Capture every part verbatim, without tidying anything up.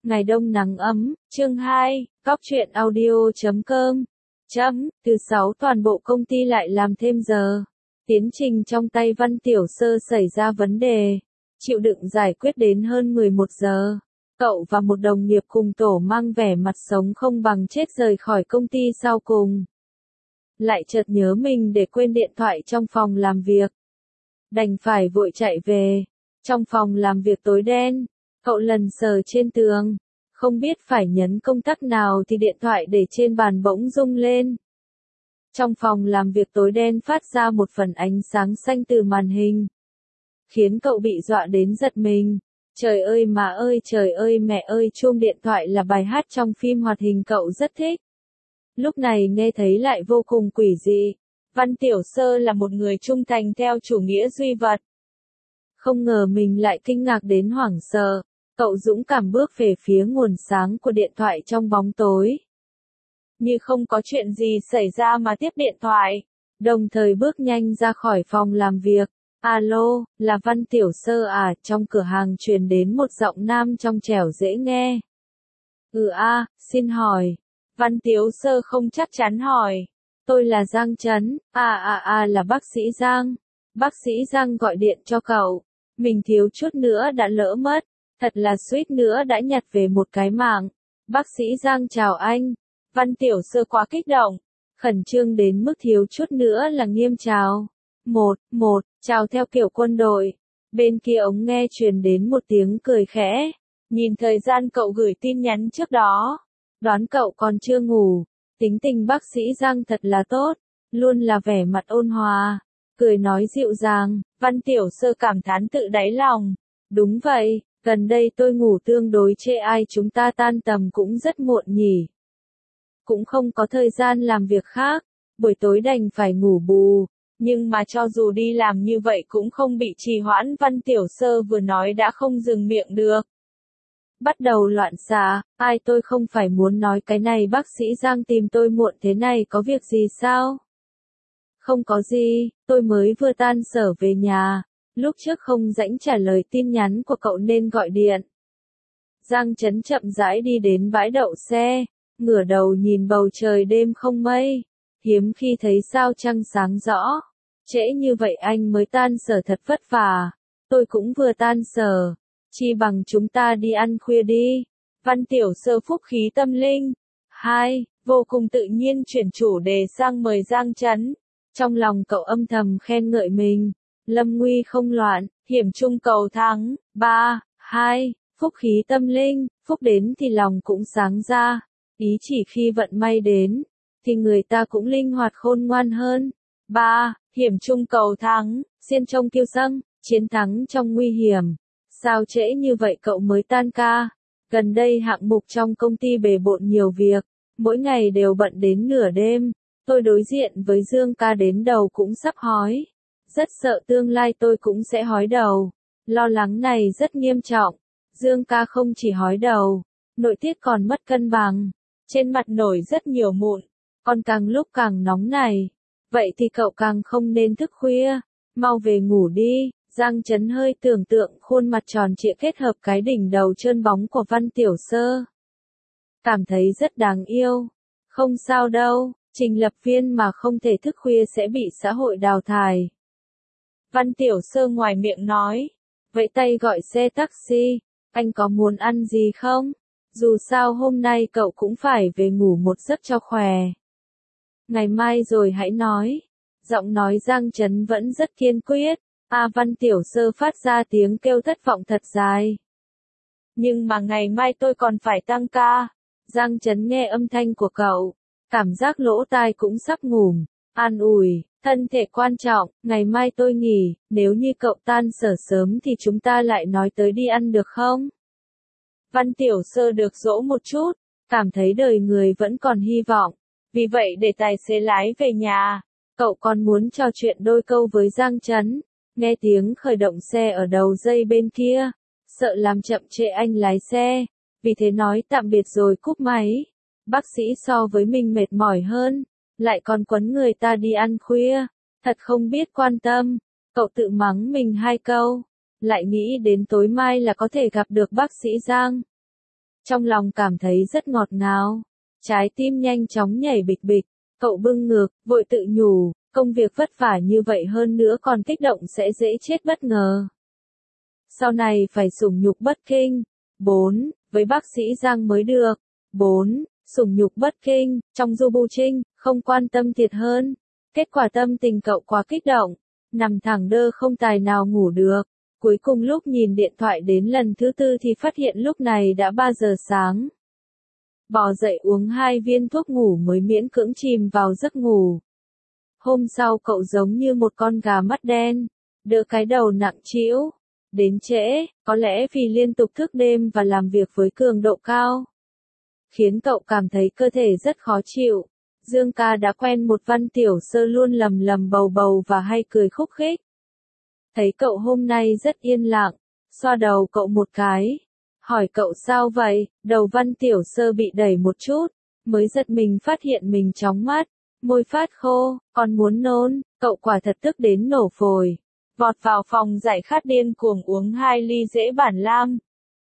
Ngày đông nắng ấm, chương hai, Cóc truyện audio chấm com. Chấm, thứ sáu toàn bộ công ty lại làm thêm giờ. Tiến trình trong tay Văn Tiểu Sơ xảy ra vấn đề. Chịu đựng giải quyết đến hơn mười một giờ. Cậu và một đồng nghiệp cùng tổ mang vẻ mặt sống không bằng chết rời khỏi công ty sau cùng. Lại chợt nhớ mình để quên điện thoại trong phòng làm việc. Đành phải vội chạy về. Trong phòng làm việc tối đen, cậu lần sờ trên tường. Không biết phải nhấn công tắc nào thì điện thoại để trên bàn bỗng rung lên. Trong phòng làm việc tối đen phát ra một phần ánh sáng xanh từ màn hình. Khiến cậu bị dọa đến giật mình. Trời ơi mà ơi trời ơi mẹ ơi, chuông điện thoại là bài hát trong phim hoạt hình cậu rất thích. Lúc này nghe thấy lại vô cùng quỷ dị. Văn Tiểu Sơ là một người trung thành theo chủ nghĩa duy vật. Không ngờ mình lại kinh ngạc đến hoảng sợ. Cậu dũng cảm bước về phía nguồn sáng của điện thoại trong bóng tối. Như không có chuyện gì xảy ra mà tiếp điện thoại. Đồng thời bước nhanh ra khỏi phòng làm việc. Alo, là Văn Tiểu Sơ à? Trong cửa hàng truyền đến một giọng nam trong trẻo dễ nghe. Ừ a, xin hỏi. Văn Tiểu Sơ không chắc chắn hỏi. Tôi là Giang Trấn. À à à là bác sĩ Giang. Bác sĩ Giang gọi điện cho cậu. Mình thiếu chút nữa đã lỡ mất. Thật là suýt nữa đã nhặt về một cái mạng. Bác sĩ Giang chào anh. Văn Tiểu Sơ quá kích động. Khẩn trương đến mức thiếu chút nữa là nghiêm chào. Một, một, chào theo kiểu quân đội. Bên kia ống nghe truyền đến một tiếng cười khẽ. Nhìn thời gian cậu gửi tin nhắn trước đó. Đoán cậu còn chưa ngủ. Tính tình bác sĩ Giang thật là tốt. Luôn là vẻ mặt ôn hòa. Cười nói dịu dàng. Văn Tiểu Sơ cảm thán tự đáy lòng. Đúng vậy. Gần đây tôi ngủ tương đối trễ, ai chúng ta tan tầm cũng rất muộn nhỉ. Cũng không có thời gian làm việc khác, buổi tối đành phải ngủ bù. Nhưng mà cho dù đi làm như vậy cũng không bị trì hoãn, Văn Tiểu Sơ vừa nói đã không dừng miệng được. Bắt đầu loạn xạ, ai tôi không phải muốn nói cái này, bác sĩ Giang tìm tôi muộn thế này có việc gì sao? Không có gì, tôi mới vừa tan sở về nhà. Lúc trước không rãnh trả lời tin nhắn của cậu nên gọi điện. Giang Trấn chậm rãi đi đến bãi đậu xe, ngửa đầu nhìn bầu trời đêm không mây. Hiếm khi thấy sao trăng sáng rõ. Trễ như vậy anh mới tan sở thật vất vả. Tôi cũng vừa tan sở. Chi bằng chúng ta đi ăn khuya đi. Văn Tiểu Sơ phúc khí tâm linh. Hai, vô cùng tự nhiên chuyển chủ đề sang mời Giang Trấn. Trong lòng cậu âm thầm khen ngợi mình. Lâm nguy không loạn, hiểm trung cầu thắng. Ba, hai, phúc khí tâm linh, phúc đến thì lòng cũng sáng ra. Ý chỉ khi vận may đến, thì người ta cũng linh hoạt khôn ngoan hơn. Ba, hiểm trung cầu thắng, xiên trông kiêu sâm, chiến thắng trong nguy hiểm. Sao trễ như vậy cậu mới tan ca? Gần đây hạng mục trong công ty bề bộn nhiều việc, mỗi ngày đều bận đến nửa đêm. Tôi đối diện với Dương ca đến đầu cũng sắp hói. Rất sợ tương lai tôi cũng sẽ hói đầu. Lo lắng này rất nghiêm trọng. Dương ca không chỉ hói đầu, nội tiết còn mất cân bằng. Trên mặt nổi rất nhiều mụn, còn càng lúc càng nóng này. Vậy thì cậu càng không nên thức khuya. Mau về ngủ đi. Giang Trấn hơi tưởng tượng khuôn mặt tròn trịa kết hợp cái đỉnh đầu trơn bóng của Văn Tiểu Sơ. Cảm thấy rất đáng yêu. Không sao đâu, trình lập viên mà không thể thức khuya sẽ bị xã hội đào thải. Văn Tiểu Sơ ngoài miệng nói. Vẫy tay gọi xe taxi. Anh có muốn ăn gì không? Dù sao hôm nay cậu cũng phải về ngủ một giấc cho khỏe. Ngày mai rồi hãy nói. Giọng nói Giang Trấn vẫn rất kiên quyết. A Văn Tiểu Sơ phát ra tiếng kêu thất vọng thật dài. Nhưng mà ngày mai tôi còn phải tăng ca. Giang Trấn nghe âm thanh của cậu. Cảm giác lỗ tai cũng sắp ngủm. An ủi. Thân thể quan trọng, ngày mai tôi nghỉ, nếu như cậu tan sở sớm thì chúng ta lại nói tới đi ăn được không? Văn Tiểu Sơ được dỗ một chút, cảm thấy đời người vẫn còn hy vọng. Vì vậy để tài xế lái về nhà, cậu còn muốn trò chuyện đôi câu với Giang Trấn. Nghe tiếng khởi động xe ở đầu dây bên kia, sợ làm chậm trễ anh lái xe, vì thế nói tạm biệt rồi cúp máy. Bác sĩ so với mình mệt mỏi hơn. Lại còn quấn người ta đi ăn khuya, thật không biết quan tâm. Cậu tự mắng mình hai câu, lại nghĩ đến tối mai là có thể gặp được bác sĩ Giang. Trong lòng cảm thấy rất ngọt ngào. Trái tim nhanh chóng nhảy bịch bịch. Cậu bưng ngược, vội tự nhủ, công việc vất vả như vậy hơn nữa còn kích động sẽ dễ chết bất ngờ. Sau này phải sủng nhục bất kinh. bốn. Với bác sĩ Giang mới được. bốn. Sủng nhục bất kinh, trong Du Bu Trinh, không quan tâm thiệt hơn. Kết quả tâm tình cậu quá kích động. Nằm thẳng đơ không tài nào ngủ được. Cuối cùng lúc nhìn điện thoại đến lần thứ tư thì phát hiện lúc này đã ba giờ sáng. Bò dậy uống hai viên thuốc ngủ mới miễn cưỡng chìm vào giấc ngủ. Hôm sau cậu giống như một con gà mắt đen, đỡ cái đầu nặng trĩu. Đến trễ, có lẽ vì liên tục thức đêm và làm việc với cường độ cao, khiến cậu cảm thấy cơ thể rất khó chịu. Dương ca đã quen một Văn Tiểu Sơ luôn lầm lầm bầu bầu và hay cười khúc khích. Thấy cậu hôm nay rất yên lặng, xoa đầu cậu một cái. Hỏi cậu sao vậy, đầu Văn Tiểu Sơ bị đẩy một chút, mới giật mình phát hiện mình chóng mắt, môi phát khô, còn muốn nôn, cậu quả thật tức đến nổ phổi. Vọt vào phòng giải khát điên cuồng uống hai ly dễ bản lam.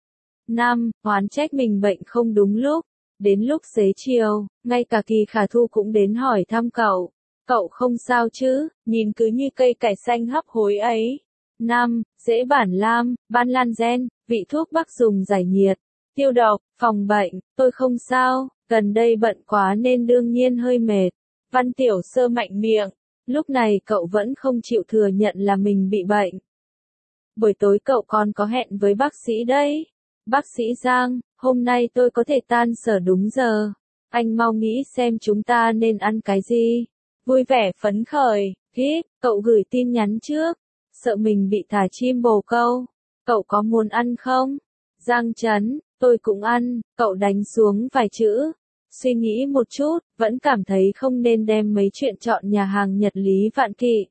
năm. Oán trách mình bệnh không đúng lúc. Đến lúc xế chiều, ngay cả Kỳ Khả Thu cũng đến hỏi thăm cậu. Cậu không sao chứ, nhìn cứ như cây cải xanh hấp hối ấy. năm. Dễ bản lam, ban lan gen, vị thuốc bắc dùng giải nhiệt, tiêu độc, phòng bệnh, tôi không sao, gần đây bận quá nên đương nhiên hơi mệt. Văn Tiểu Sơ mạnh miệng, lúc này cậu vẫn không chịu thừa nhận là mình bị bệnh. Buổi tối cậu còn có hẹn với bác sĩ đấy. Bác sĩ Giang, hôm nay tôi có thể tan sở đúng giờ. Anh mau nghĩ xem chúng ta nên ăn cái gì. Vui vẻ phấn khởi, kíp, cậu gửi tin nhắn trước. Sợ mình bị thả chim bồ câu. Cậu có muốn ăn không? Giang Trấn, tôi cũng ăn, cậu đánh xuống vài chữ. Suy nghĩ một chút, vẫn cảm thấy không nên đem mấy chuyện chọn nhà hàng Nhật Lý Vạn Kỵ.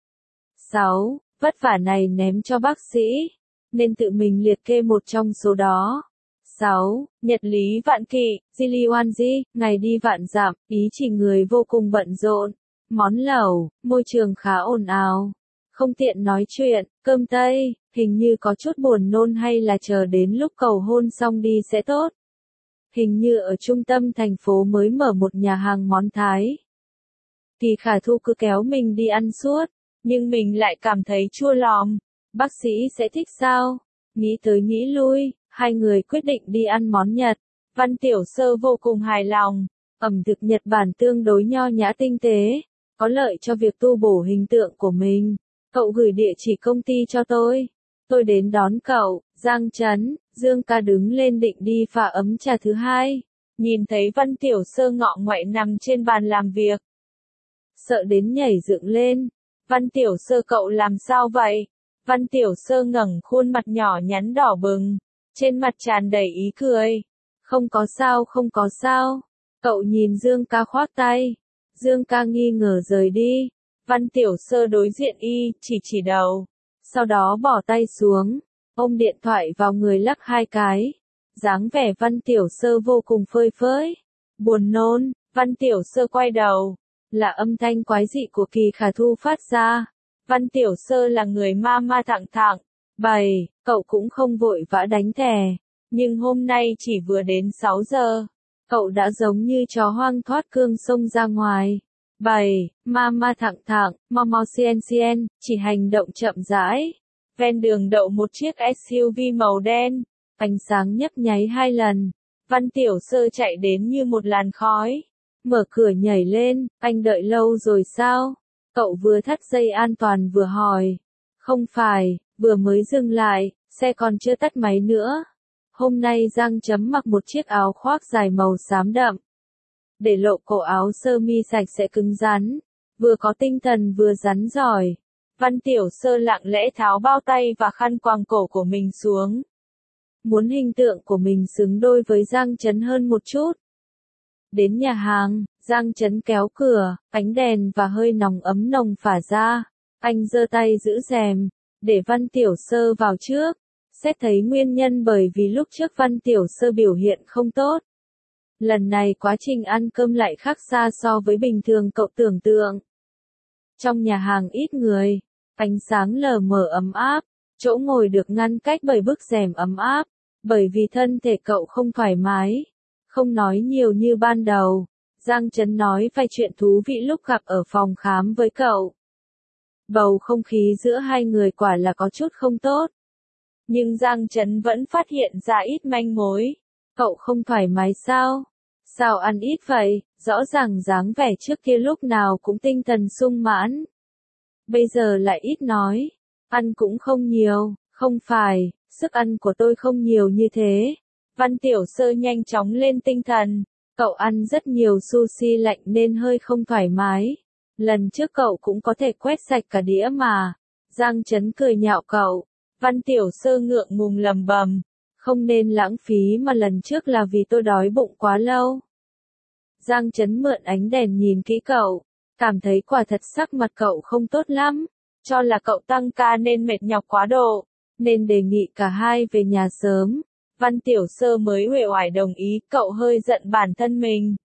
sáu. Vất vả này ném cho bác sĩ, nên tự mình liệt kê một trong số đó. sáu. Nhật Lý Vạn Kỵ, Ziliwanji, ngày đi vạn dặm, ý chỉ người vô cùng bận rộn. Món lẩu, môi trường khá ồn ào. Không tiện nói chuyện, cơm tây, hình như có chút buồn nôn hay là chờ đến lúc cầu hôn xong đi sẽ tốt. Hình như ở trung tâm thành phố mới mở một nhà hàng món Thái. Kỳ Khả Thu cứ kéo mình đi ăn suốt, nhưng mình lại cảm thấy chua lòm. Bác sĩ sẽ thích sao? Nghĩ tới nghĩ lui, hai người quyết định đi ăn món Nhật. Văn Tiểu Sơ vô cùng hài lòng. Ẩm thực Nhật Bản tương đối nho nhã tinh tế, có lợi cho việc tu bổ hình tượng của mình. Cậu gửi địa chỉ công ty cho tôi. Tôi đến đón cậu. Giang Trấn, Dương ca đứng lên định đi pha ấm trà thứ hai. Nhìn thấy Văn Tiểu Sơ ngọ ngoại nằm trên bàn làm việc. Sợ đến nhảy dựng lên. Văn Tiểu Sơ cậu làm sao vậy? Văn Tiểu Sơ ngẩng khuôn mặt nhỏ nhắn đỏ bừng. Trên mặt tràn đầy ý cười. Không có sao không có sao. Cậu nhìn Dương ca khoác tay. Dương ca nghi ngờ rời đi. Văn Tiểu Sơ đối diện y, chỉ chỉ đầu. Sau đó bỏ tay xuống, ôm điện thoại vào người lắc hai cái. Dáng vẻ Văn Tiểu Sơ vô cùng phơi phới. Buồn nôn, Văn Tiểu Sơ quay đầu. Là âm thanh quái dị của Kỳ Khả Thu phát ra. Văn Tiểu Sơ là người ma ma thẳng thẳng. Bày, cậu cũng không vội vã đánh thè. Nhưng hôm nay chỉ vừa đến sáu giờ. Cậu đã giống như chó hoang thoát cương xông ra ngoài. Bày, ma ma thẳng thẳng, mau mau cien cien, chỉ hành động chậm rãi. Ven đường đậu một chiếc ét u vê màu đen. Ánh sáng nhấp nháy hai lần. Văn Tiểu Sơ chạy đến như một làn khói. Mở cửa nhảy lên, anh đợi lâu rồi sao? Cậu vừa thắt dây an toàn vừa hỏi. Không phải, vừa mới dừng lại, xe còn chưa tắt máy nữa. Hôm nay Giang Chấm mặc một chiếc áo khoác dài màu xám đậm. Để lộ cổ áo sơ mi sạch sẽ cứng rắn. Vừa có tinh thần vừa rắn giỏi. Văn Tiểu Sơ lặng lẽ tháo bao tay và khăn quàng cổ của mình xuống. Muốn hình tượng của mình xứng đôi với Giang Chấn hơn một chút. Đến nhà hàng, Giang Chấn kéo cửa, ánh đèn và hơi nóng ấm nồng phả ra. Anh giơ tay giữ rèm, để Văn Tiểu Sơ vào trước. Xét thấy nguyên nhân bởi vì lúc trước Văn Tiểu Sơ biểu hiện không tốt. Lần này quá trình ăn cơm lại khác xa so với bình thường cậu tưởng tượng. Trong nhà hàng ít người, ánh sáng lờ mờ ấm áp, chỗ ngồi được ngăn cách bởi bức rèm ấm áp. Bởi vì thân thể cậu không thoải mái, không nói nhiều như ban đầu. Giang Trấn nói vài chuyện thú vị lúc gặp ở phòng khám với cậu. Bầu không khí giữa hai người quả là có chút không tốt. Nhưng Giang Trấn vẫn phát hiện ra ít manh mối. Cậu không thoải mái sao? Sao ăn ít vậy? Rõ ràng dáng vẻ trước kia lúc nào cũng tinh thần sung mãn. Bây giờ lại ít nói. Ăn cũng không nhiều, không phải, sức ăn của tôi không nhiều như thế. Văn Tiểu Sơ nhanh chóng lên tinh thần. Cậu ăn rất nhiều sushi lạnh nên hơi không thoải mái. Lần trước cậu cũng có thể quét sạch cả đĩa mà. Giang Trấn cười nhạo cậu. Văn Tiểu Sơ ngượng ngùng lầm bầm. Không nên lãng phí mà lần trước là vì tôi đói bụng quá lâu. Giang Trấn mượn ánh đèn nhìn kỹ cậu. Cảm thấy quả thật sắc mặt cậu không tốt lắm. Cho là cậu tăng ca nên mệt nhọc quá độ. Nên đề nghị cả hai về nhà sớm. Văn Tiểu Sơ mới uể oải đồng ý, cậu hơi giận bản thân mình.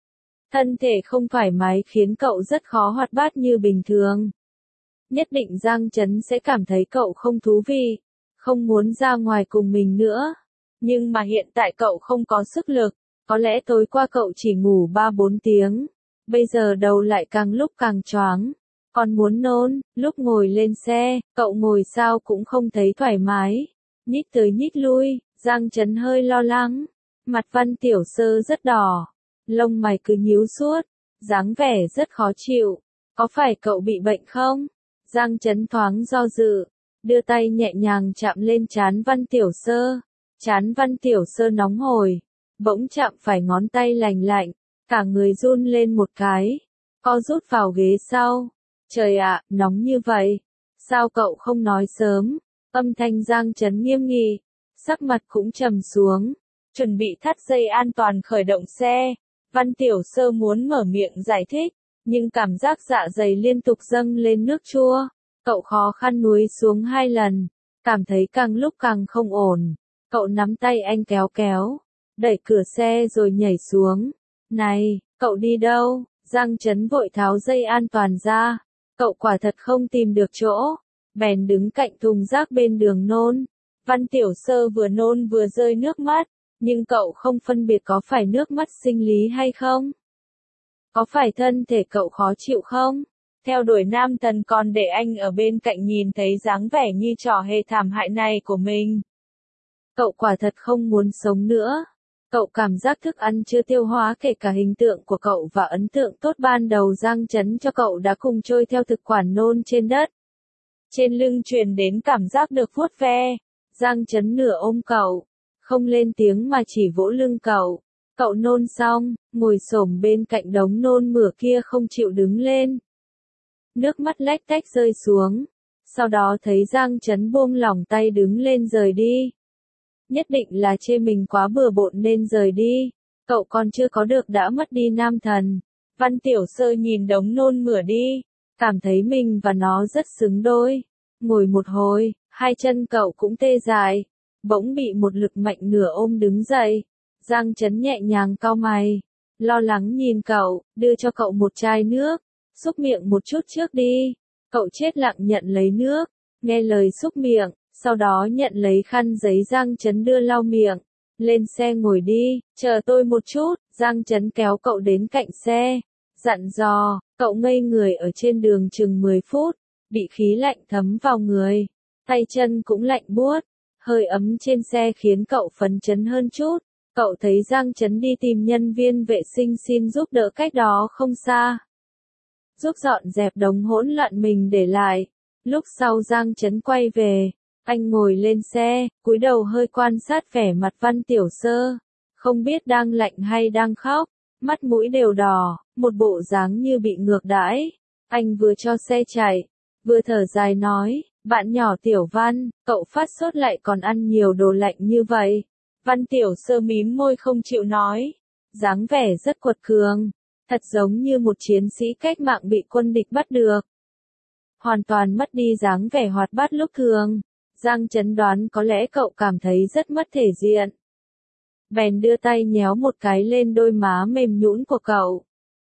Thân thể không thoải mái khiến cậu rất khó hoạt bát như bình thường. Nhất định Giang Trấn sẽ cảm thấy cậu không thú vị, không muốn ra ngoài cùng mình nữa. Nhưng mà hiện tại cậu không có sức lực, có lẽ tối qua cậu chỉ ngủ ba bốn tiếng, bây giờ đầu lại càng lúc càng choáng, còn muốn nôn. Lúc ngồi lên xe, cậu ngồi sao cũng không thấy thoải mái, nhích tới nhích lui. Giang Trấn hơi lo lắng, mặt Văn Tiểu Sơ rất đỏ, lông mày cứ nhíu suốt, dáng vẻ rất khó chịu. Có phải cậu bị bệnh không? Giang Trấn thoáng do dự, đưa tay nhẹ nhàng chạm lên trán Văn Tiểu Sơ. Trán Văn Tiểu Sơ nóng hổi, bỗng chạm phải ngón tay lành lạnh, cả người run lên một cái, co rút vào ghế sau. Trời ạ, nóng như vậy, sao cậu không nói sớm? Âm thanh Giang Trấn nghiêm nghị, sắc mặt cũng trầm xuống, chuẩn bị thắt dây an toàn khởi động xe. Văn Tiểu Sơ muốn mở miệng giải thích, nhưng cảm giác dạ dày liên tục dâng lên nước chua. Cậu khó khăn nuối xuống hai lần, cảm thấy càng lúc càng không ổn. Cậu nắm tay anh kéo kéo, đẩy cửa xe rồi nhảy xuống. Này, cậu đi đâu? Giang Trấn vội tháo dây an toàn ra. Cậu quả thật không tìm được chỗ, bèn đứng cạnh thùng rác bên đường nôn. Văn Tiểu Sơ vừa nôn vừa rơi nước mắt, nhưng cậu không phân biệt có phải nước mắt sinh lý hay không. Có phải thân thể cậu khó chịu không? Theo đuổi nam thần còn để anh ở bên cạnh nhìn thấy dáng vẻ như trò hề thảm hại này của mình. Cậu quả thật không muốn sống nữa. Cậu cảm giác thức ăn chưa tiêu hóa, kể cả hình tượng của cậu và ấn tượng tốt ban đầu Giang Trấn cho cậu đã cùng trôi theo thực quản nôn trên đất. Trên lưng truyền đến cảm giác được vuốt ve. Giang Trấn nửa ôm cậu, không lên tiếng mà chỉ vỗ lưng cậu. Cậu nôn xong, ngồi xổm bên cạnh đống nôn mửa kia không chịu đứng lên. Nước mắt lách tách rơi xuống. Sau đó thấy Giang Trấn buông lỏng tay đứng lên rời đi. Nhất định là chê mình quá bừa bộn nên rời đi. Cậu còn chưa có được đã mất đi nam thần. Văn Tiểu Sơ nhìn đống nôn mửa đi, cảm thấy mình và nó rất xứng đôi. Ngồi một hồi, hai chân cậu cũng tê dại, bỗng bị một lực mạnh nửa ôm đứng dậy. Giang Trấn nhẹ nhàng cau mày, lo lắng nhìn cậu, đưa cho cậu một chai nước, xúc miệng một chút trước đi. Cậu chết lặng nhận lấy nước, nghe lời xúc miệng, sau đó nhận lấy khăn giấy Giang Trấn đưa lau miệng. Lên xe ngồi đi, chờ tôi một chút. Giang Trấn kéo cậu đến cạnh xe, dặn dò. Cậu ngây người ở trên đường chừng mười phút, bị khí lạnh thấm vào người, tay chân cũng lạnh buốt. Hơi ấm trên xe khiến cậu phấn chấn hơn chút. Cậu thấy Giang Trấn đi tìm nhân viên vệ sinh xin giúp đỡ cách đó không xa, giúp dọn dẹp đống hỗn loạn mình để lại. Lúc sau Giang Trấn quay về, anh ngồi lên xe, cúi đầu hơi quan sát vẻ mặt Văn Tiểu Sơ, không biết đang lạnh hay đang khóc, mắt mũi đều đỏ, một bộ dáng như bị ngược đãi. Anh vừa cho xe chạy, vừa thở dài nói, bạn nhỏ Tiểu Văn, cậu phát sốt lại còn ăn nhiều đồ lạnh như vậy. Văn Tiểu Sơ mím môi không chịu nói, dáng vẻ rất quật cường, thật giống như một chiến sĩ cách mạng bị quân địch bắt được. Hoàn toàn mất đi dáng vẻ hoạt bát lúc thường. Giang Trấn đoán có lẽ cậu cảm thấy rất mất thể diện, bèn đưa tay nhéo một cái lên đôi má mềm nhũn của cậu.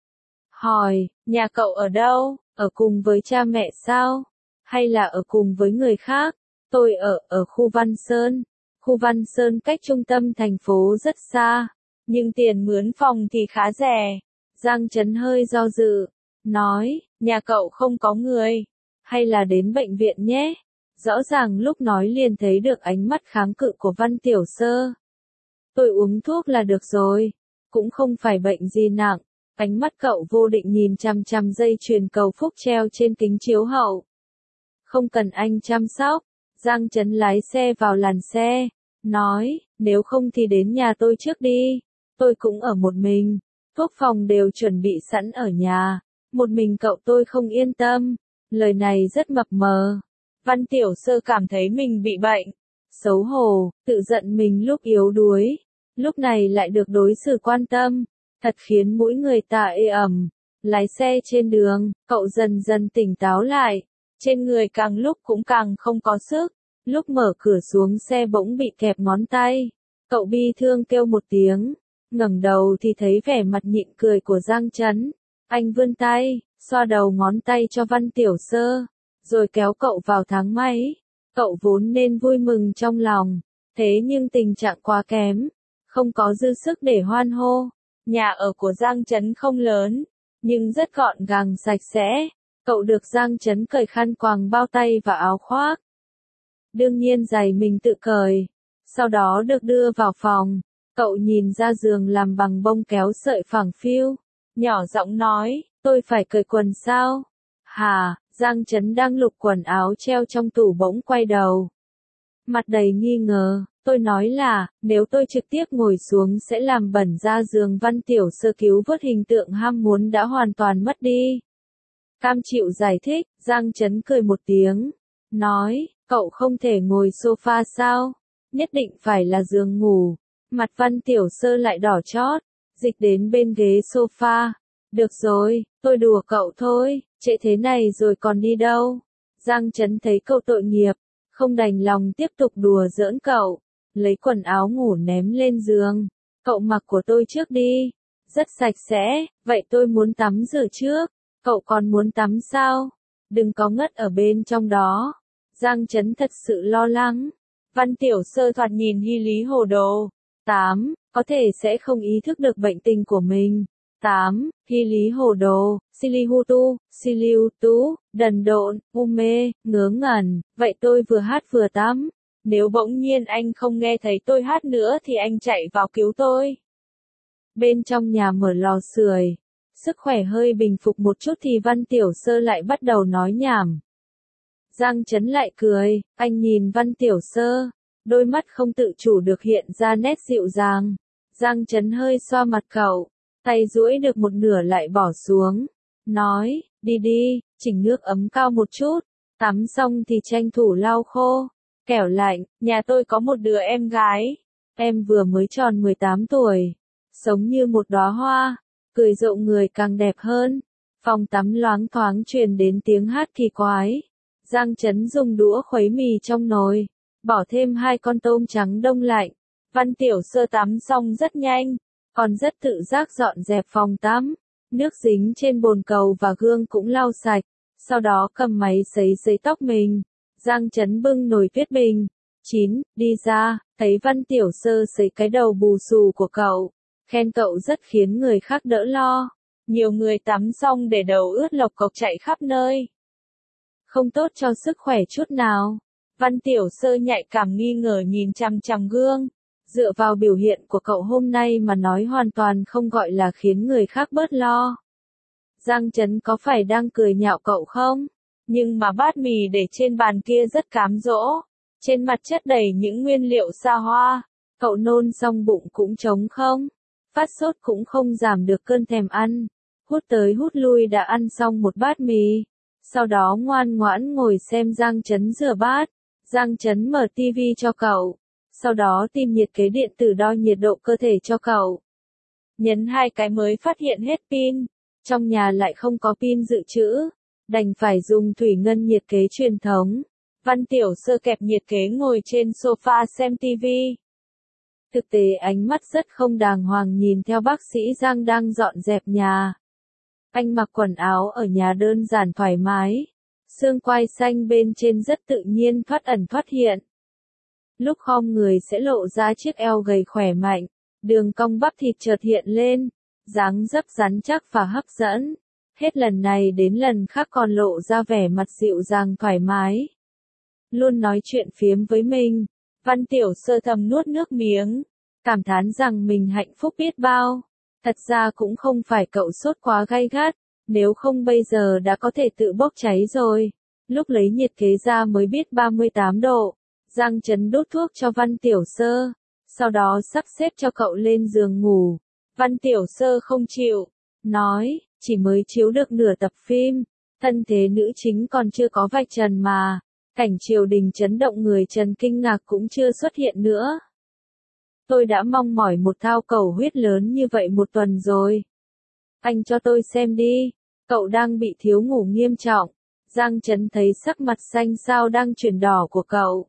Hỏi, nhà cậu ở đâu? Ở cùng với cha mẹ sao? Hay là ở cùng với người khác? Tôi ở, ở khu Văn Sơn. Khu Văn Sơn cách trung tâm thành phố rất xa, nhưng tiền mướn phòng thì khá rẻ. Giang Chấn hơi do dự, nói, nhà cậu không có người, hay là đến bệnh viện nhé. Rõ ràng lúc nói liền thấy được ánh mắt kháng cự của Văn Tiểu Sơ. Tôi uống thuốc là được rồi, cũng không phải bệnh gì nặng. Ánh mắt cậu vô định nhìn chằm chằm dây chuyền cầu phúc treo trên kính chiếu hậu. Không cần anh chăm sóc. Giang Chấn lái xe vào làn xe, nói, nếu không thì đến nhà tôi trước đi. Tôi cũng ở một mình, thuốc phòng đều chuẩn bị sẵn ở nhà. Một mình cậu tôi không yên tâm. Lời này rất mập mờ. Văn Tiểu Sơ cảm thấy mình bị bệnh. Xấu hổ, tự giận mình lúc yếu đuối. Lúc này lại được đối xử quan tâm. Thật khiến mũi người ta ê ẩm. Lái xe trên đường, cậu dần dần tỉnh táo lại. Trên người càng lúc cũng càng không có sức. Lúc mở cửa xuống xe bỗng bị kẹp ngón tay. Cậu bi thương kêu một tiếng. Ngẩng đầu thì thấy vẻ mặt nhịn cười của Giang Chấn. Anh vươn tay, xoa đầu ngón tay cho Văn Tiểu Sơ, rồi kéo cậu vào thang máy. Cậu vốn nên vui mừng trong lòng, thế nhưng tình trạng quá kém, không có dư sức để hoan hô. Nhà ở của Giang Chấn không lớn, nhưng rất gọn gàng sạch sẽ. Cậu được Giang Chấn cởi khăn quàng bao tay và áo khoác. Đương nhiên giày mình tự cởi. Sau đó được đưa vào phòng. Cậu nhìn ra giường làm bằng bông kéo sợi phẳng phiu. Nhỏ giọng nói, tôi phải cởi quần sao? Hà, Giang Chấn đang lục quần áo treo trong tủ bỗng quay đầu. Mặt đầy nghi ngờ, tôi nói là, nếu tôi trực tiếp ngồi xuống sẽ làm bẩn ra giường. Văn Tiểu Sơ cứu vớt hình tượng ham muốn đã hoàn toàn mất đi. Cam chịu giải thích, Giang Chấn cười một tiếng. Nói, cậu không thể ngồi sofa sao? Nhất định phải là giường ngủ. Mặt Văn Tiểu Sơ lại đỏ chót, dịch đến bên ghế sofa. Được rồi, tôi đùa cậu thôi, trễ thế này rồi còn đi đâu? Giang Chấn thấy cậu tội nghiệp, không đành lòng tiếp tục đùa giỡn cậu. Lấy quần áo ngủ ném lên giường. Cậu mặc của tôi trước đi. Rất sạch sẽ, vậy tôi muốn tắm rửa trước. Cậu còn muốn tắm sao? Đừng có ngất ở bên trong đó. Giang Chấn thật sự lo lắng. Văn Tiểu Sơ thoạt nhìn hy lý hồ đồ. tám. Có thể sẽ không ý thức được bệnh tình của mình. tám. Hy lý hồ đồ, silihutu, siliutu, đần độn, u mê, ngớ ngẩn. Vậy tôi vừa hát vừa tắm. Nếu bỗng nhiên anh không nghe thấy tôi hát nữa thì anh chạy vào cứu tôi. Bên trong nhà mở lò sưởi. Sức khỏe hơi bình phục một chút thì Văn Tiểu Sơ lại bắt đầu nói nhảm. Giang Chấn lại cười, anh nhìn Văn Tiểu Sơ. Đôi mắt không tự chủ được hiện ra nét dịu dàng. Giang Chấn hơi xoa mặt cậu. Tay duỗi được một nửa lại bỏ xuống. Nói, đi đi, chỉnh nước ấm cao một chút. Tắm xong thì tranh thủ lau khô. Kẻo lạnh, nhà tôi có một đứa em gái. Em vừa mới tròn mười tám tuổi. Sống như một đóa hoa. Cười rộ người càng đẹp hơn. Phòng tắm loáng thoáng truyền đến tiếng hát kỳ quái. Giang Chấn dùng đũa khuấy mì trong nồi. Bỏ thêm hai con tôm trắng đông lạnh. Văn Tiểu Sơ tắm xong rất nhanh. Còn rất tự giác dọn dẹp phòng tắm. Nước dính trên bồn cầu và gương cũng lau sạch. Sau đó cầm máy sấy sấy tóc mình. Giang Chấn bưng nồi tuyết bình. chín. Đi ra, thấy Văn Tiểu Sơ sấy cái đầu bù xù của cậu. Khen cậu rất khiến người khác đỡ lo. Nhiều người tắm xong để đầu ướt lộc cộc chạy khắp nơi. Không tốt cho sức khỏe chút nào. Văn Tiểu Sơ nhạy cảm nghi ngờ nhìn chằm chằm gương. Dựa vào biểu hiện của cậu hôm nay mà nói hoàn toàn không gọi là khiến người khác bớt lo. Giang Chấn có phải đang cười nhạo cậu không? Nhưng mà bát mì để trên bàn kia rất cám dỗ. Trên mặt chất đầy những nguyên liệu xa hoa. Cậu nôn xong bụng cũng trống không. Phát sốt cũng không giảm được cơn thèm ăn. Hút tới hút lui đã ăn xong một bát mì. Sau đó ngoan ngoãn ngồi xem Giang Chấn rửa bát. Giang Chấn mở tivi cho cậu. Sau đó tìm nhiệt kế điện tử đo nhiệt độ cơ thể cho cậu. Nhấn hai cái mới phát hiện hết pin. Trong nhà lại không có pin dự trữ. Đành phải dùng thủy ngân nhiệt kế truyền thống. Văn Tiểu Sơ kẹp nhiệt kế ngồi trên sofa xem tivi. Thực tế ánh mắt rất không đàng hoàng nhìn theo bác sĩ Giang đang dọn dẹp nhà. Anh mặc quần áo ở nhà đơn giản thoải mái. Xương quai xanh bên trên rất tự nhiên thoát ẩn thoát hiện. Lúc khom người sẽ lộ ra chiếc eo gầy khỏe mạnh, đường cong bắp thịt chợt hiện lên, dáng dấp rắn chắc và hấp dẫn. Hết lần này đến lần khác còn lộ ra vẻ mặt dịu dàng thoải mái. Luôn nói chuyện phiếm với mình, Văn Tiểu Sơ thầm nuốt nước miếng, cảm thán rằng mình hạnh phúc biết bao. Thật ra cũng không phải cậu sốt quá gay gắt, nếu không bây giờ đã có thể tự bốc cháy rồi. Lúc lấy nhiệt kế ra mới biết ba mươi tám độ, Giang Chấn đốt thuốc cho Văn Tiểu Sơ, sau đó sắp xếp cho cậu lên giường ngủ. Văn Tiểu Sơ không chịu, nói, chỉ mới chiếu được nửa tập phim, thân thế nữ chính còn chưa có vạch trần mà, cảnh triều đình chấn động người Trần kinh ngạc cũng chưa xuất hiện nữa. Tôi đã mong mỏi một thao cầu huyết lớn như vậy một tuần rồi. Anh cho tôi xem đi, cậu đang bị thiếu ngủ nghiêm trọng. Giang Chấn thấy sắc mặt xanh xao đang chuyển đỏ của cậu.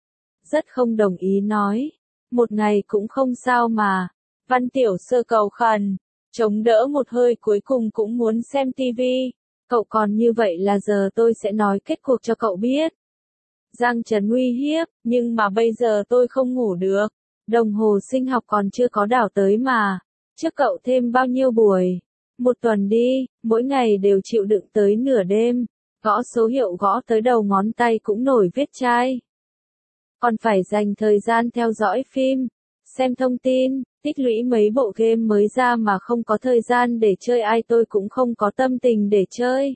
Rất không đồng ý nói, một ngày cũng không sao mà. Văn Tiểu Sơ cầu khẩn, chống đỡ một hơi cuối cùng cũng muốn xem tivi. Cậu còn như vậy là giờ tôi sẽ nói kết cuộc cho cậu biết. Giang Chấn uy hiếp, nhưng mà bây giờ tôi không ngủ được. Đồng hồ sinh học còn chưa có đảo tới mà. Trước cậu thêm bao nhiêu buổi? Một tuần đi, mỗi ngày đều chịu đựng tới nửa đêm. Gõ số hiệu gõ tới đầu ngón tay cũng nổi vết chai. Còn phải dành thời gian theo dõi phim, xem thông tin, tích lũy mấy bộ game mới ra mà không có thời gian để chơi ai tôi cũng không có tâm tình để chơi.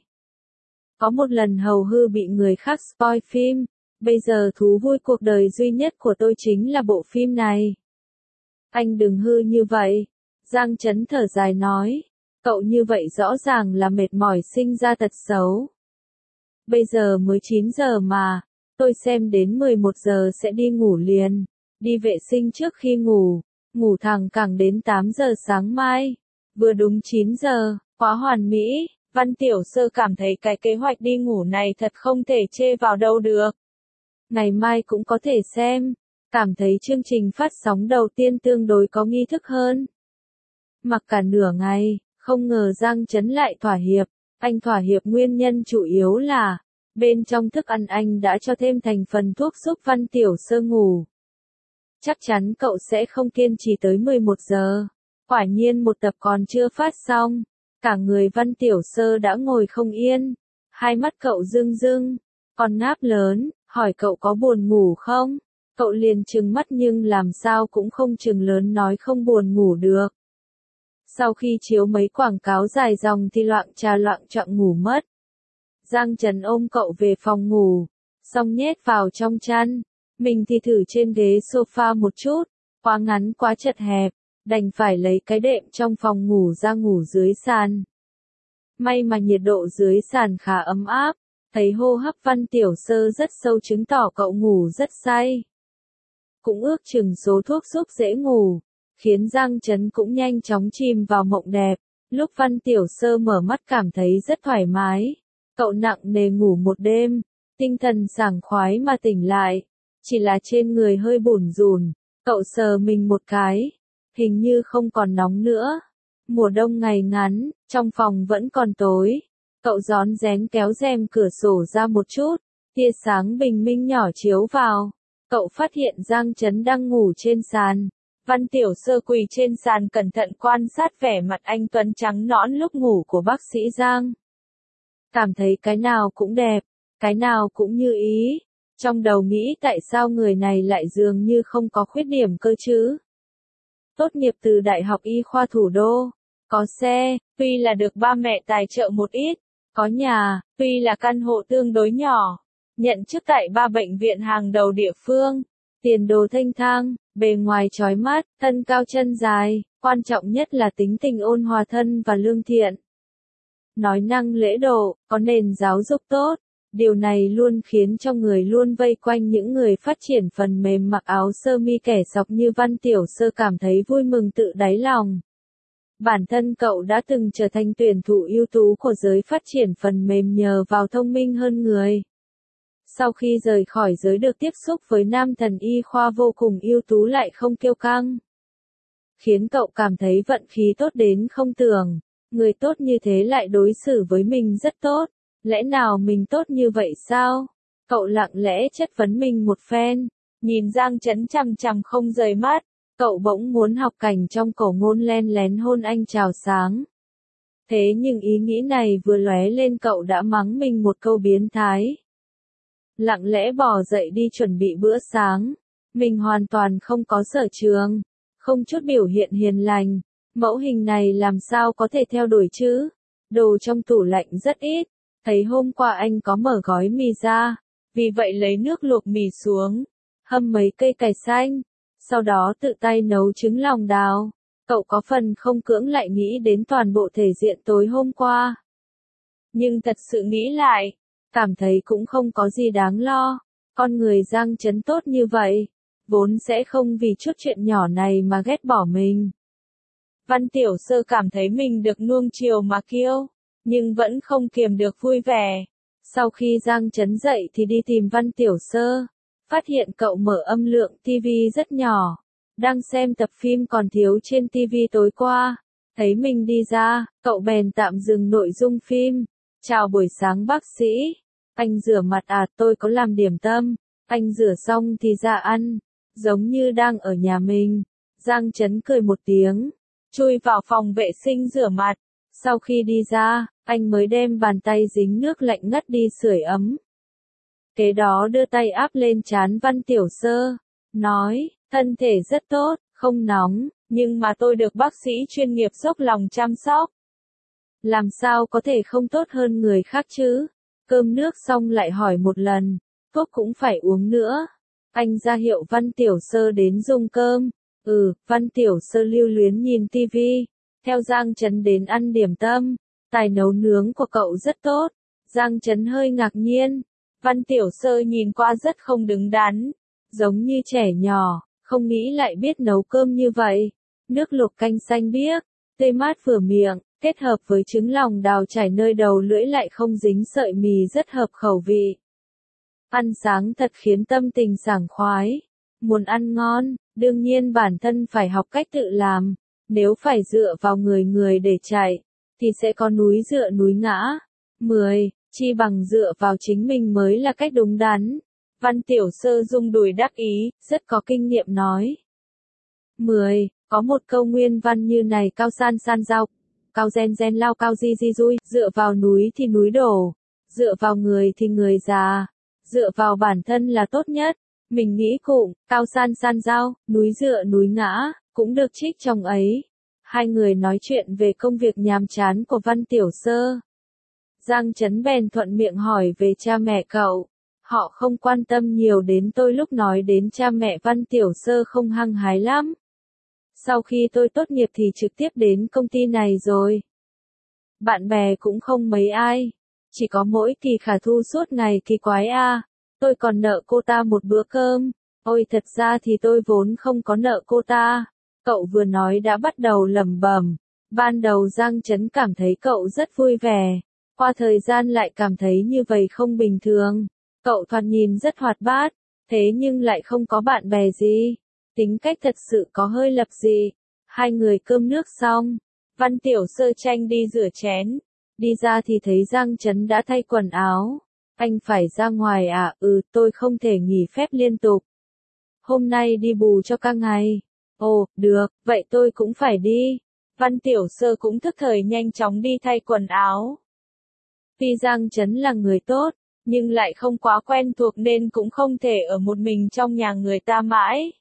Có một lần hầu hư bị người khác spoil phim, bây giờ thú vui cuộc đời duy nhất của tôi chính là bộ phim này. Anh đừng hư như vậy, Giang Chấn thở dài nói, cậu như vậy rõ ràng là mệt mỏi sinh ra tật xấu. Bây giờ mới chín giờ mà, tôi xem đến mười một giờ sẽ đi ngủ liền, đi vệ sinh trước khi ngủ, ngủ thẳng cẳng đến tám giờ sáng mai, vừa đúng chín giờ, quá hoàn mỹ. Văn Tiểu Sơ cảm thấy cái kế hoạch đi ngủ này thật không thể chê vào đâu được. Ngày mai cũng có thể xem, cảm thấy chương trình phát sóng đầu tiên tương đối có nghi thức hơn. Mặc cả nửa ngày, không ngờ Giang Chấn lại thỏa hiệp. Anh thỏa hiệp nguyên nhân chủ yếu là, bên trong thức ăn anh đã cho thêm thành phần thuốc giúp Văn Tiểu Sơ ngủ. Chắc chắn cậu sẽ không kiên trì tới mười một giờ. Quả nhiên một tập còn chưa phát xong, cả người Văn Tiểu Sơ đã ngồi không yên. Hai mắt cậu rưng rưng, còn ngáp lớn, hỏi cậu có buồn ngủ không? Cậu liền trừng mắt nhưng làm sao cũng không trừng lớn nói không buồn ngủ được. Sau khi chiếu mấy quảng cáo dài dòng thì loạng trà loạng choạng ngủ mất. Giang Trần ôm cậu về phòng ngủ, xong nhét vào trong chăn. Mình thì thử trên ghế sofa một chút, quá ngắn quá chật hẹp, đành phải lấy cái đệm trong phòng ngủ ra ngủ dưới sàn. May mà nhiệt độ dưới sàn khá ấm áp, thấy hô hấp Văn Tiểu Sơ rất sâu chứng tỏ cậu ngủ rất say. Cũng ước chừng số thuốc giúp dễ ngủ, khiến Giang Trấn cũng nhanh chóng chìm vào mộng đẹp. Lúc Văn Tiểu Sơ mở mắt cảm thấy rất thoải mái. Cậu nặng nề ngủ một đêm, tinh thần sảng khoái mà tỉnh lại. Chỉ là trên người hơi bủn rủn, cậu sờ mình một cái, hình như không còn nóng nữa. Mùa đông ngày ngắn, trong phòng vẫn còn tối. Cậu rón rén kéo rèm cửa sổ ra một chút, tia sáng bình minh nhỏ chiếu vào. Cậu phát hiện Giang Trấn đang ngủ trên sàn. Văn Tiểu Sơ quỳ trên sàn cẩn thận quan sát vẻ mặt anh tuấn trắng nõn lúc ngủ của bác sĩ Giang. Cảm thấy cái nào cũng đẹp, cái nào cũng như ý. Trong đầu nghĩ tại sao người này lại dường như không có khuyết điểm cơ chứ. Tốt nghiệp từ Đại học Y khoa Thủ đô, có xe, tuy là được ba mẹ tài trợ một ít, có nhà, tuy là căn hộ tương đối nhỏ, nhận chức tại ba bệnh viện hàng đầu địa phương, tiền đồ thênh thang, bề ngoài chói mắt, thân cao chân dài, quan trọng nhất là tính tình ôn hòa thân và lương thiện. Nói năng lễ độ, có nền giáo dục tốt. Điều này luôn khiến cho người luôn vây quanh những người phát triển phần mềm mặc áo sơ mi kẻ sọc như Văn Tiểu Sơ cảm thấy vui mừng tự đáy lòng. Bản thân cậu đã từng trở thành tuyển thủ ưu tú của giới phát triển phần mềm nhờ vào thông minh hơn người. Sau khi rời khỏi giới được tiếp xúc với nam thần y khoa vô cùng ưu tú lại không kiêu căng. Khiến cậu cảm thấy vận khí tốt đến không tưởng, người tốt như thế lại đối xử với mình rất tốt. Lẽ nào mình tốt như vậy sao? Cậu lặng lẽ chất vấn mình một phen, nhìn Giang Chấn chằm chằm không rời mắt, cậu bỗng muốn học cảnh trong cổ ngôn len lén hôn anh chào sáng. Thế nhưng ý nghĩ này vừa lóe lên cậu đã mắng mình một câu biến thái. Lặng lẽ bỏ dậy đi chuẩn bị bữa sáng. Mình hoàn toàn không có sở trường, không chút biểu hiện hiền lành. Mẫu hình này làm sao có thể theo đuổi chứ? Đồ trong tủ lạnh rất ít. Thấy hôm qua anh có mở gói mì ra, vì vậy lấy nước luộc mì xuống, hâm mấy cây cải xanh, sau đó tự tay nấu trứng lòng đào. Cậu có phần không cưỡng lại nghĩ đến toàn bộ thể diện tối hôm qua. Nhưng thật sự nghĩ lại, cảm thấy cũng không có gì đáng lo. Con người Giang Chấn tốt như vậy, vốn sẽ không vì chút chuyện nhỏ này mà ghét bỏ mình. Văn Tiểu Sơ cảm thấy mình được nuông chiều mà kiêu, nhưng vẫn không kiềm được vui vẻ. Sau khi Giang Chấn dậy thì đi tìm Văn Tiểu Sơ, phát hiện cậu mở âm lượng tivi rất nhỏ, đang xem tập phim còn thiếu trên tivi tối qua. Thấy mình đi ra, cậu bèn tạm dừng nội dung phim. Chào buổi sáng bác sĩ. Anh rửa mặt à, tôi có làm điểm tâm. Anh rửa xong thì ra ăn, giống như đang ở nhà mình. Giang Chấn cười một tiếng, chui vào phòng vệ sinh rửa mặt. Sau khi đi ra, anh mới đem bàn tay dính nước lạnh ngắt đi sưởi ấm. Kế đó đưa tay áp lên trán Văn Tiểu Sơ, nói, thân thể rất tốt, không nóng, nhưng mà tôi được bác sĩ chuyên nghiệp dốc lòng chăm sóc. Làm sao có thể không tốt hơn người khác chứ? Cơm nước xong lại hỏi một lần, thuốc cũng phải uống nữa. Anh ra hiệu Văn Tiểu Sơ đến dùng cơm. Ừ, Văn Tiểu Sơ lưu luyến nhìn tivi, theo Giang Chấn đến ăn điểm tâm. Tài nấu nướng của cậu rất tốt. Giang Chấn hơi ngạc nhiên. Văn Tiểu Sơ nhìn qua rất không đứng đắn, giống như trẻ nhỏ, không nghĩ lại biết nấu cơm như vậy. Nước luộc canh xanh biếc, tươi mát vừa miệng, kết hợp với trứng lòng đào chảy nơi đầu lưỡi lại không dính sợi mì rất hợp khẩu vị. Ăn sáng thật khiến tâm tình sảng khoái. Muốn ăn ngon, đương nhiên bản thân phải học cách tự làm. Nếu phải dựa vào người người để chạy, thì sẽ có núi dựa núi ngã. mười. Chi bằng dựa vào chính mình mới là cách đúng đắn. Văn Tiểu Sơ rung đùi đắc ý, rất có kinh nghiệm nói. mười. Có một câu nguyên văn như này: cao san san giao, cao gen gen lao, cao di di dui, dựa vào núi thì núi đổ, dựa vào người thì người già, dựa vào bản thân là tốt nhất. Mình nghĩ cụm, cao san san giao, núi dựa núi ngã, cũng được trích trong ấy. Hai người nói chuyện về công việc nhàm chán của Văn Tiểu Sơ. Giang Chấn bèn thuận miệng hỏi về cha mẹ cậu. Họ không quan tâm nhiều đến tôi, lúc nói đến cha mẹ Văn Tiểu Sơ không hăng hái lắm. Sau khi tôi tốt nghiệp thì trực tiếp đến công ty này rồi. Bạn bè cũng không mấy ai. Chỉ có mỗi Kỳ Khả Thu suốt ngày kỳ quái a. Tôi còn nợ cô ta một bữa cơm. Ôi thật ra thì tôi vốn không có nợ cô ta. Cậu vừa nói đã bắt đầu lẩm bẩm. Ban đầu Giang Chấn cảm thấy cậu rất vui vẻ. Qua thời gian lại cảm thấy như vậy không bình thường. Cậu thoạt nhìn rất hoạt bát, thế nhưng lại không có bạn bè gì. Tính cách thật sự có hơi lập dị. Hai người cơm nước xong, Văn Tiểu Sơ tranh đi rửa chén. Đi ra thì thấy Giang Chấn đã thay quần áo. Anh phải ra ngoài à? Ừ, tôi không thể nghỉ phép liên tục. Hôm nay đi bù cho ca ngày. Ồ, được, vậy tôi cũng phải đi. Văn Tiểu Sơ cũng thức thời nhanh chóng đi thay quần áo. Tuy Giang Chấn là người tốt, nhưng lại không quá quen thuộc nên cũng không thể ở một mình trong nhà người ta mãi.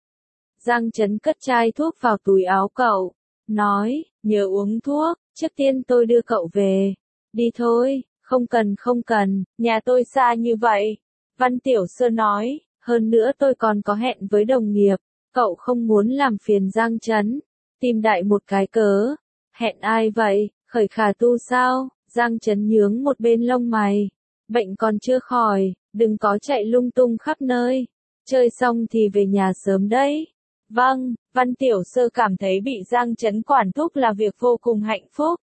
Giang Chấn cất chai thuốc vào túi áo cậu, nói, nhớ uống thuốc, trước tiên tôi đưa cậu về. Đi thôi, không cần không cần, nhà tôi xa như vậy. Văn Tiểu Sơ nói, hơn nữa tôi còn có hẹn với đồng nghiệp, cậu không muốn làm phiền Giang Chấn. Tìm đại một cái cớ. Hẹn ai vậy? Khởi Khả Tu sao? Giang Chấn nhướng một bên lông mày. Bệnh còn chưa khỏi, đừng có chạy lung tung khắp nơi. Chơi xong thì về nhà sớm đấy. Vâng, Văn Tiểu Sơ cảm thấy bị Giang Chấn quản thúc là việc vô cùng hạnh phúc.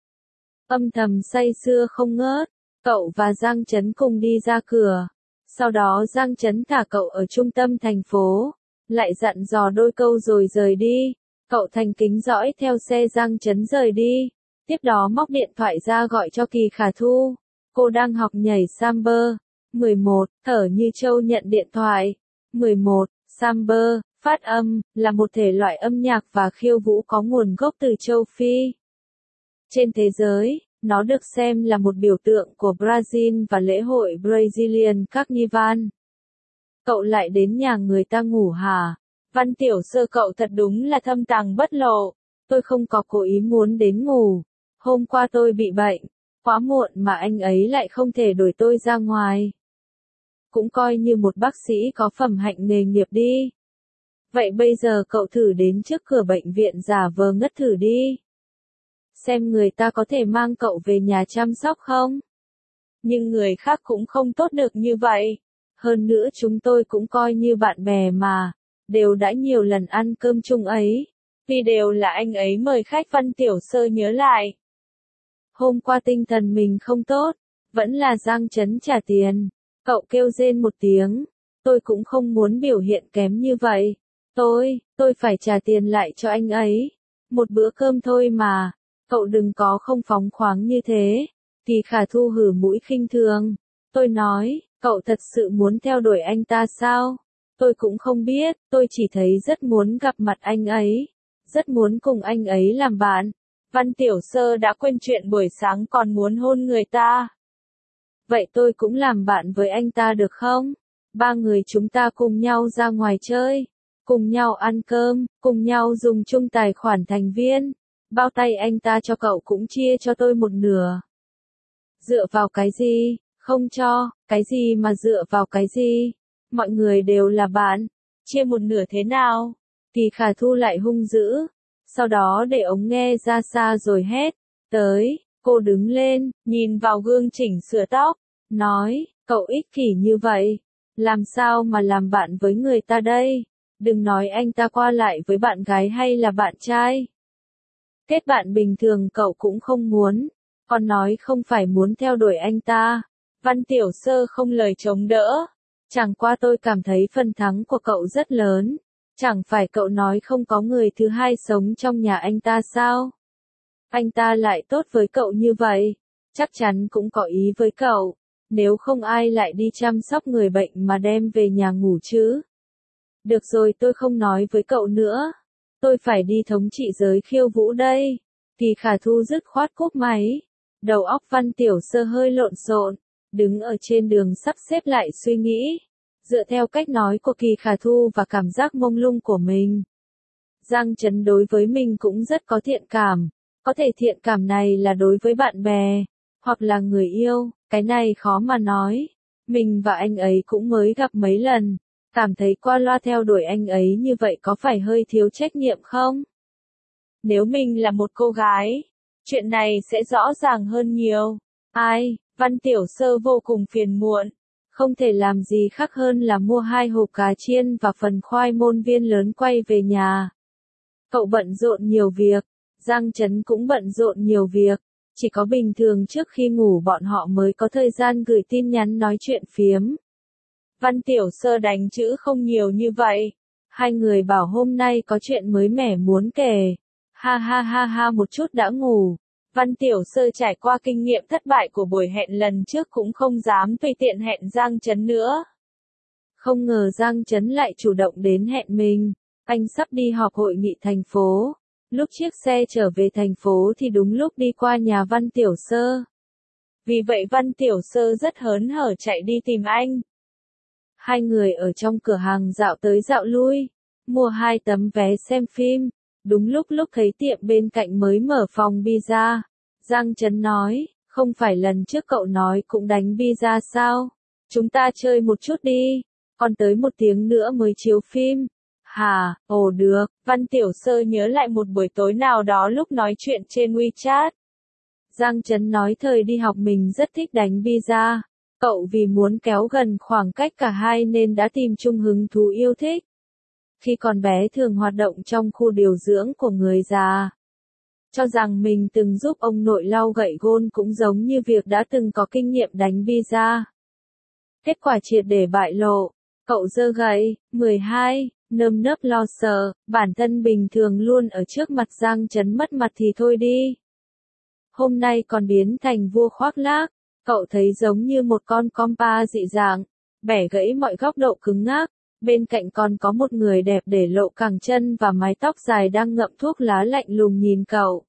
Âm thầm say sưa không ngớt, cậu và Giang Chấn cùng đi ra cửa. Sau đó Giang Chấn thả cậu ở trung tâm thành phố, lại dặn dò đôi câu rồi rời đi. Cậu thành kính dõi theo xe Giang Chấn rời đi. Tiếp đó móc điện thoại ra gọi cho Kỳ Khả Thu. Cô đang học nhảy samba. mười một, thở như trâu nhận điện thoại. mười một, Samber, phát âm, là một thể loại âm nhạc và khiêu vũ có nguồn gốc từ châu Phi. Trên thế giới, nó được xem là một biểu tượng của Brazil và lễ hội Brazilian Carnival. Cậu lại đến nhà người ta ngủ hả? Văn Tiểu Sơ, cậu thật đúng là thâm tàng bất lộ. Tôi không có cố ý muốn đến ngủ. Hôm qua tôi bị bệnh, quá muộn mà anh ấy lại không thể đuổi tôi ra ngoài. Cũng coi như một bác sĩ có phẩm hạnh nghề nghiệp đi. Vậy bây giờ cậu thử đến trước cửa bệnh viện giả vờ ngất thử đi. Xem người ta có thể mang cậu về nhà chăm sóc không? Nhưng người khác cũng không tốt được như vậy. Hơn nữa chúng tôi cũng coi như bạn bè mà, đều đã nhiều lần ăn cơm chung ấy. Vì đều là anh ấy mời khách. Văn Tiểu Sơ nhớ lại. Hôm qua tinh thần mình không tốt, vẫn là Giang Chấn trả tiền. Cậu kêu rên một tiếng. Tôi cũng không muốn biểu hiện kém như vậy. Tôi, tôi phải trả tiền lại cho anh ấy. Một bữa cơm thôi mà. Cậu đừng có không phóng khoáng như thế. Kỳ Khả Thu hử mũi khinh thường. Tôi nói, cậu thật sự muốn theo đuổi anh ta sao? Tôi cũng không biết, tôi chỉ thấy rất muốn gặp mặt anh ấy. Rất muốn cùng anh ấy làm bạn. Văn Tiểu Sơ đã quên chuyện buổi sáng còn muốn hôn người ta. Vậy tôi cũng làm bạn với anh ta được không? Ba người chúng ta cùng nhau ra ngoài chơi. Cùng nhau ăn cơm, cùng nhau dùng chung tài khoản thành viên. Bao tay anh ta cho cậu cũng chia cho tôi một nửa. Dựa vào cái gì? Không cho, cái gì mà dựa vào cái gì? Mọi người đều là bạn. Chia một nửa thế nào? Kỳ Khả Thu lại hung dữ. Sau đó để ống nghe ra xa rồi hét. Tới, cô đứng lên, nhìn vào gương chỉnh sửa tóc. Nói, cậu ích kỷ như vậy. Làm sao mà làm bạn với người ta đây? Đừng nói anh ta qua lại với bạn gái hay là bạn trai. Kết bạn bình thường cậu cũng không muốn. Còn nói không phải muốn theo đuổi anh ta. Văn Tiểu Sơ không lời chống đỡ. Chẳng qua tôi cảm thấy phần thắng của cậu rất lớn. Chẳng phải cậu nói không có người thứ hai sống trong nhà anh ta sao? Anh ta lại tốt với cậu như vậy. Chắc chắn cũng có ý với cậu. Nếu không ai lại đi chăm sóc người bệnh mà đem về nhà ngủ chứ. Được rồi, tôi không nói với cậu nữa. Tôi phải đi thống trị giới khiêu vũ đây. Kỳ Khả Thu dứt khoát cúp máy. Đầu óc Văn Tiểu Sơ hơi lộn xộn. Đứng ở trên đường sắp xếp lại suy nghĩ. Dựa theo cách nói của Kỳ Khả Thu và cảm giác mông lung của mình. Giang Chấn đối với mình cũng rất có thiện cảm. Có thể thiện cảm này là đối với bạn bè. Hoặc là người yêu. Cái này khó mà nói. Mình và anh ấy cũng mới gặp mấy lần. Cảm thấy qua loa theo đuổi anh ấy như vậy có phải hơi thiếu trách nhiệm không? Nếu mình là một cô gái, chuyện này sẽ rõ ràng hơn nhiều. Ai, Văn Tiểu Sơ vô cùng phiền muộn. Không thể làm gì khác hơn là mua hai hộp cá chiên và phần khoai môn viên lớn quay về nhà. Cậu bận rộn nhiều việc. Giang Chấn cũng bận rộn nhiều việc. Chỉ có bình thường trước khi ngủ bọn họ mới có thời gian gửi tin nhắn nói chuyện phiếm. Văn Tiểu Sơ đánh chữ không nhiều như vậy. Hai người bảo hôm nay có chuyện mới mẻ muốn kể. Ha ha ha ha một chút đã ngủ. Văn Tiểu Sơ trải qua kinh nghiệm thất bại của buổi hẹn lần trước cũng không dám tùy tiện hẹn Giang Chấn nữa. Không ngờ Giang Chấn lại chủ động đến hẹn mình. Anh sắp đi họp hội nghị thành phố. Lúc chiếc xe trở về thành phố thì đúng lúc đi qua nhà Văn Tiểu Sơ. Vì vậy Văn Tiểu Sơ rất hớn hở chạy đi tìm anh. Hai người ở trong cửa hàng dạo tới dạo lui, mua hai tấm vé xem phim. Đúng lúc lúc thấy tiệm bên cạnh mới mở phòng pizza. Giang Chấn nói, không phải lần trước cậu nói cũng đánh pizza sao? Chúng ta chơi một chút đi, còn tới một tiếng nữa mới chiếu phim. Hà, ồ được, Văn Tiểu Sơ nhớ lại một buổi tối nào đó lúc nói chuyện trên WeChat. Giang Chấn nói thời đi học mình rất thích đánh pizza. Cậu vì muốn kéo gần khoảng cách cả hai nên đã tìm chung hứng thú yêu thích. Khi còn bé thường hoạt động trong khu điều dưỡng của người già. Cho rằng mình từng giúp ông nội lau gậy gôn cũng giống như việc đã từng có kinh nghiệm đánh pizza. Kết quả triệt để bại lộ. Cậu giơ gậy, mười hai, nơm nớp lo sợ, bản thân bình thường luôn ở trước mặt Giang Chấn mất mặt thì thôi đi. Hôm nay còn biến thành vua khoác lác. Cậu thấy giống như một con compa dị dạng, bẻ gãy mọi góc độ cứng ngắc. Bên cạnh còn có một người đẹp để lộ cẳng chân và mái tóc dài đang ngậm thuốc lá lạnh lùng nhìn cậu.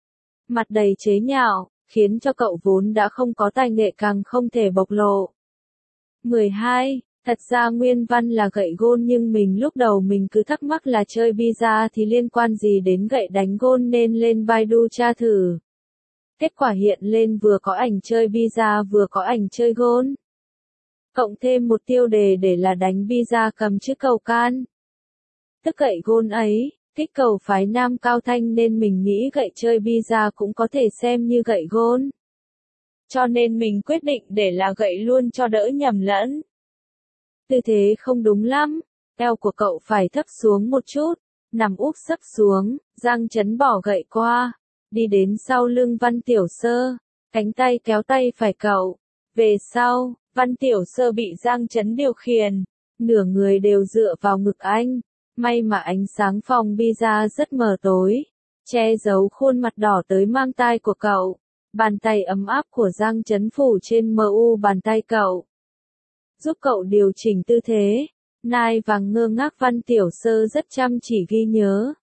Mặt đầy chế nhạo, khiến cho cậu vốn đã không có tài nghệ càng không thể bộc lộ. mười hai. Thật ra nguyên văn là gậy gôn nhưng mình lúc đầu mình cứ thắc mắc là chơi pizza thì liên quan gì đến gậy đánh gôn nên lên Baidu tra thử. Kết quả hiện lên vừa có ảnh chơi pizza vừa có ảnh chơi gôn. Cộng thêm một tiêu đề để là đánh pizza cầm chiếc cầu can. Tức gậy gôn ấy, kích cầu phái nam cao thanh nên mình nghĩ gậy chơi pizza cũng có thể xem như gậy gôn. Cho nên mình quyết định để là gậy luôn cho đỡ nhầm lẫn. Tư thế không đúng lắm, eo của cậu phải thấp xuống một chút, nằm úp sấp xuống, Giang Chấn bỏ gậy qua, đi đến sau lưng Văn Tiểu Sơ, cánh tay kéo tay phải cậu. Về sau, Văn Tiểu Sơ bị Giang Chấn điều khiển, nửa người đều dựa vào ngực anh, may mà ánh sáng phòng pizza rất mờ tối, che giấu khuôn mặt đỏ tới mang tai của cậu. Bàn tay ấm áp của Giang Chấn phủ trên mờ u bàn tay cậu, giúp cậu điều chỉnh tư thế. Nai vàng ngơ ngác Văn Tiểu Sơ rất chăm chỉ ghi nhớ.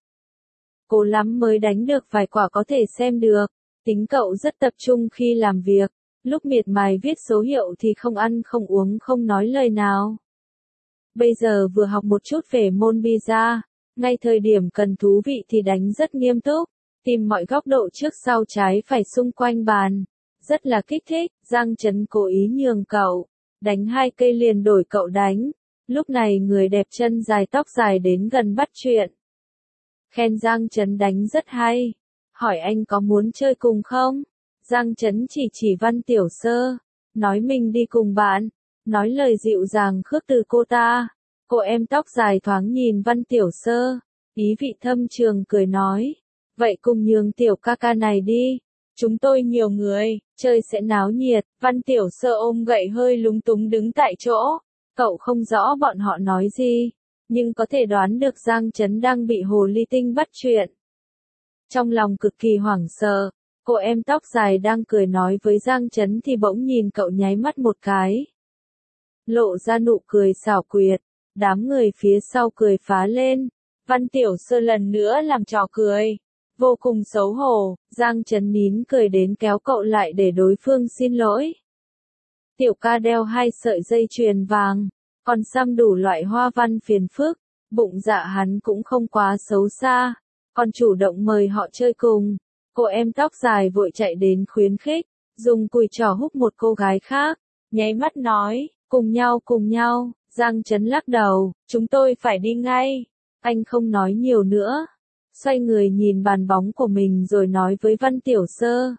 Cố lắm mới đánh được vài quả có thể xem được. Tính cậu rất tập trung khi làm việc. Lúc miệt mài viết số hiệu thì không ăn không uống không nói lời nào. Bây giờ vừa học một chút về môn pizza, ngay thời điểm cần thú vị thì đánh rất nghiêm túc, tìm mọi góc độ trước sau trái phải xung quanh bàn. Rất là kích thích, Giang Chấn cố ý nhường cậu. Đánh hai cây liền đổi cậu đánh. Lúc này người đẹp chân dài tóc dài đến gần bắt chuyện. Khen Giang Chấn đánh rất hay. Hỏi anh có muốn chơi cùng không? Giang Chấn chỉ chỉ Văn Tiểu Sơ. Nói mình đi cùng bạn. Nói lời dịu dàng khước từ cô ta. Cô em tóc dài thoáng nhìn Văn Tiểu Sơ. Ý vị thâm trường cười nói. Vậy cùng nhường tiểu ca ca này đi. Chúng tôi nhiều người, chơi sẽ náo nhiệt. Văn Tiểu Sơ ôm gậy hơi lúng túng đứng tại chỗ. Cậu không rõ bọn họ nói gì, nhưng có thể đoán được Giang Chấn đang bị hồ ly tinh bắt chuyện. Trong lòng cực kỳ hoảng sợ, cô em tóc dài đang cười nói với Giang Chấn thì bỗng nhìn cậu nháy mắt một cái. Lộ ra nụ cười xảo quyệt, đám người phía sau cười phá lên. Văn Tiểu Sơ lần nữa làm trò cười. Vô cùng xấu hổ, Giang Chấn nín cười đến kéo cậu lại để đối phương xin lỗi. Tiểu ca đeo hai sợi dây chuyền vàng, còn xăm đủ loại hoa văn phiền phức, bụng dạ hắn cũng không quá xấu xa, còn chủ động mời họ chơi cùng. Cô em tóc dài vội chạy đến khuyến khích, dùng cùi trỏ húc một cô gái khác, nháy mắt nói, cùng nhau cùng nhau. Giang Chấn lắc đầu, chúng tôi phải đi ngay. Anh không nói nhiều nữa, xoay người nhìn bàn bóng của mình rồi nói với Văn Tiểu Sơ.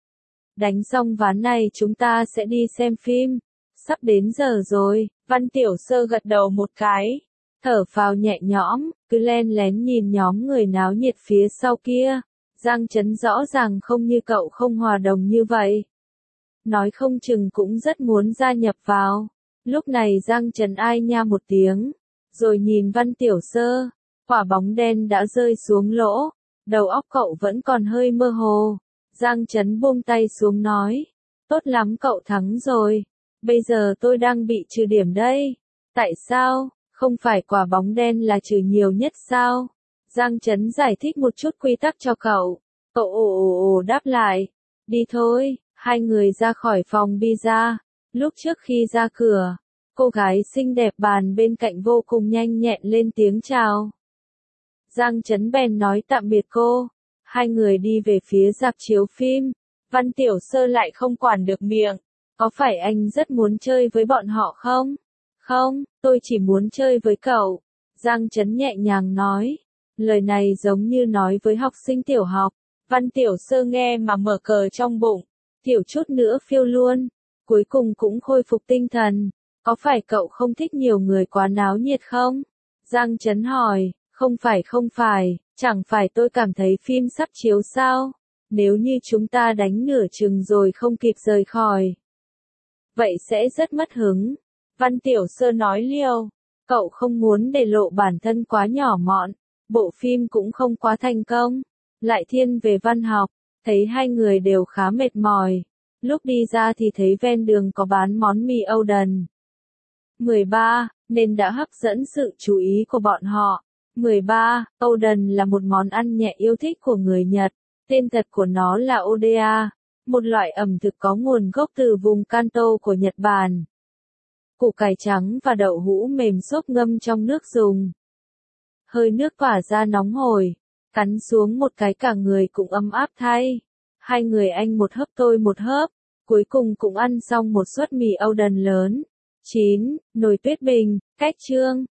Đánh xong ván này chúng ta sẽ đi xem phim. Sắp đến giờ rồi. Văn Tiểu Sơ gật đầu một cái, thở phào nhẹ nhõm, cứ len lén nhìn nhóm người náo nhiệt phía sau kia. Giang Chấn rõ ràng không như cậu không hòa đồng như vậy. Nói không chừng cũng rất muốn gia nhập vào. Lúc này Giang Chấn ai nha một tiếng, rồi nhìn Văn Tiểu Sơ. Quả bóng đen đã rơi xuống lỗ, đầu óc cậu vẫn còn hơi mơ hồ. Giang Chấn buông tay xuống nói, tốt lắm cậu thắng rồi, bây giờ tôi đang bị trừ điểm đây. Tại sao, không phải quả bóng đen là trừ nhiều nhất sao? Giang Chấn giải thích một chút quy tắc cho cậu, cậu ồ ồ ồ đáp lại, đi thôi. Hai người ra khỏi phòng pizza, lúc trước khi ra cửa, cô gái xinh đẹp bàn bên cạnh vô cùng nhanh nhẹn lên tiếng chào. Giang Chấn bèn nói tạm biệt cô. Hai người đi về phía rạp chiếu phim. Văn Tiểu Sơ lại không quản được miệng. Có phải anh rất muốn chơi với bọn họ không? Không, tôi chỉ muốn chơi với cậu. Giang Chấn nhẹ nhàng nói. Lời này giống như nói với học sinh tiểu học. Văn Tiểu Sơ nghe mà mở cờ trong bụng. Tiểu chút nữa phiêu luôn. Cuối cùng cũng khôi phục tinh thần. Có phải cậu không thích nhiều người quá náo nhiệt không? Giang Chấn hỏi. Không phải không phải, chẳng phải tôi cảm thấy phim sắp chiếu sao? Nếu như chúng ta đánh nửa chừng rồi không kịp rời khỏi, vậy sẽ rất mất hứng. Văn Tiểu Sơ nói liêu, cậu không muốn để lộ bản thân quá nhỏ mọn, bộ phim cũng không quá thành công, lại thiên về văn học, thấy hai người đều khá mệt mỏi. Lúc đi ra thì thấy ven đường có bán món mì Âu Đần. mười ba. Nên đã hấp dẫn sự chú ý của bọn họ. mười ba. Oden là một món ăn nhẹ yêu thích của người Nhật. Tên thật của nó là Oden, một loại ẩm thực có nguồn gốc từ vùng Kanto của Nhật Bản. Củ cải trắng và đậu hũ mềm xốp ngâm trong nước dùng. Hơi nước tỏa ra nóng hổi, cắn xuống một cái cả người cũng ấm áp thay. Hai người anh một hớp tôi một hớp, cuối cùng cũng ăn xong một suất mì Oden lớn. chín. Nồi tuyết bình, cách chương.